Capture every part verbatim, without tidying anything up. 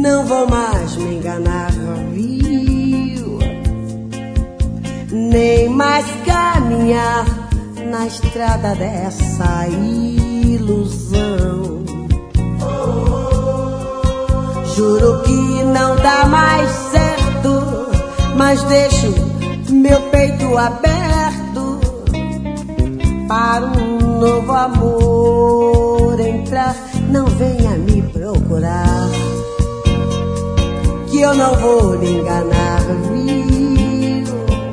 Não vou mais me enganar, viu? Nem mais caminhar na estrada dessa ilusão. Juro que não dá mais certo, mas deixo meu peito aberto para um novo amor entrar. Não venha me procurar, que eu não vou lhe enganar, viu?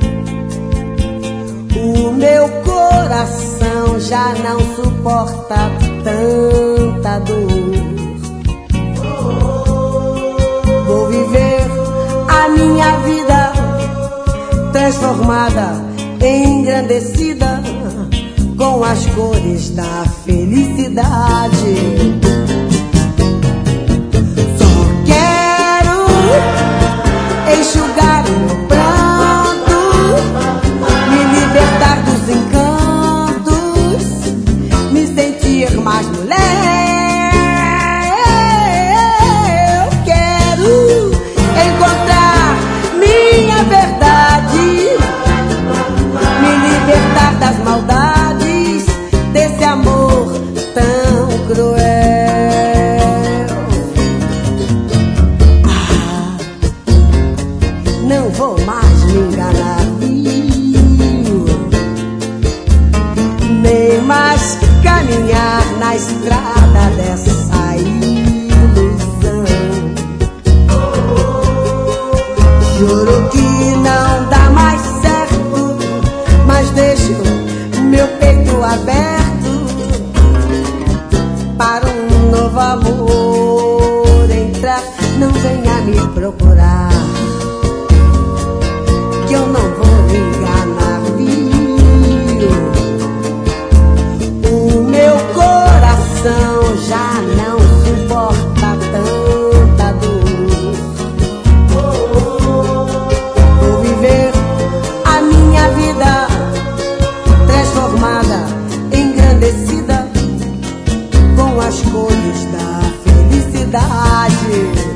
O meu coração já não suporta tanta dor. Vou viver a minha vida transformada, engrandecida com as cores da felicidade. Enxugar o meu pranto, me libertar dos encantos, me sentir mais mulher. Eu quero encontrar minha verdade, me libertar das maldades desse amor tão cruel. Não vou mais me enganar, viu? Nem mais caminhar na estrada dessa ilusão. Juro que não dá mais certo, mas deixo meu peito aberto para um novo amor entrar. Não venha me procurar, que eu não vou me enganar, viu? O meu coração já não suporta tanta dor. Vou viver a minha vida transformada, engrandecida com as cores da felicidade.